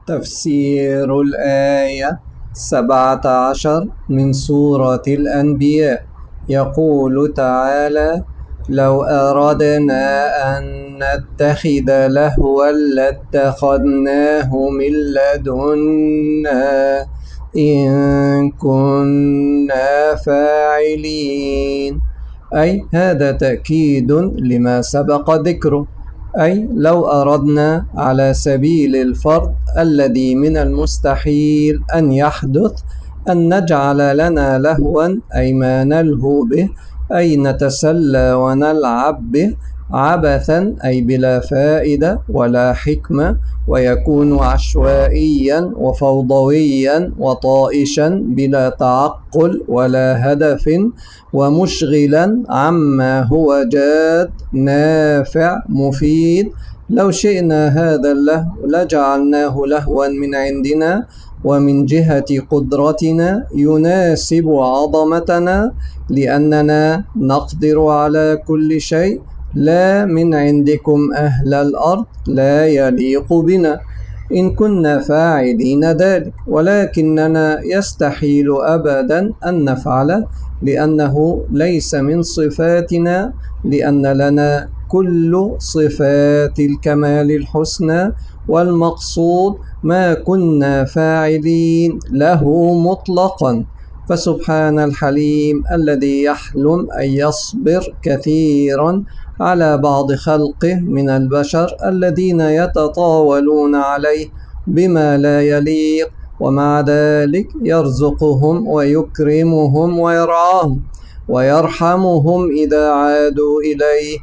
تفسير الآية 17 من سورة الأنبياء. يقول تعالى: لو أردنا أن نتخذ لهوا لاتخذناه من لدنا إن كنا فاعلين. أي هذا تأكيد لما سبق ذكره، أي لو أردنا على سبيل الفرض الذي من المستحيل أن يحدث أن نجعل لنا لهوا أي ما نلهو به، أي نتسلى ونلعب به، عبثا أي بلا فائدة ولا حكمة، ويكون عشوائيا وفوضويا وطائشا بلا تعقل ولا هدف، ومشغلا عما هو جاد نافع مفيد. لو شئنا هذا اللهو لجعلناه لهوا من عندنا ومن جهة قدرتنا يناسب عظمتنا، لأننا نقدر على كل شيء، لا من عندكم أهل الأرض، لا يليق بنا إن كنا فاعلين ذلك، ولكننا يستحيل أبدا أن نفعله لأنه ليس من صفاتنا، لأن لنا كل صفات الكمال الحسنى، والمقصود ما كنا فاعلين له مطلقا. فسبحان الحليم الذي يحلم أن يصبر كثيرا على بعض خلقه من البشر الذين يتطاولون عليه بما لا يليق، ومع ذلك يرزقهم ويكرمهم ويرعاهم ويرحمهم إذا عادوا إليه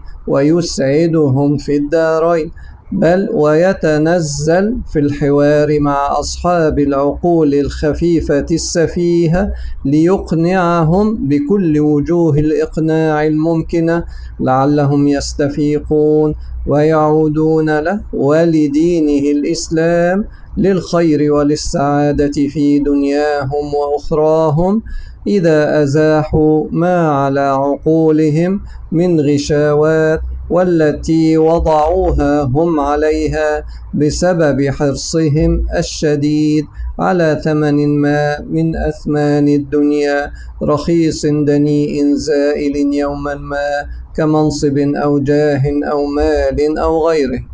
ويسعدهم في الدارين، بل ويتنزل في الحوار مع أصحاب العقول الخفيفة السفيهة ليقنعهم بكل وجوه الإقناع الممكنة لعلهم يستفيقون ويعودون له ولدينه الإسلام للخير وللسعادة في دنياهم وأخراهم، إذا أزاحوا ما على عقولهم من غشاوات والتي وضعوها هم عليها بسبب حرصهم الشديد على ثمن ما من أثمان الدنيا، رخيص دنيء زائل يوما ما، كمنصب أو جاه أو مال أو غيره.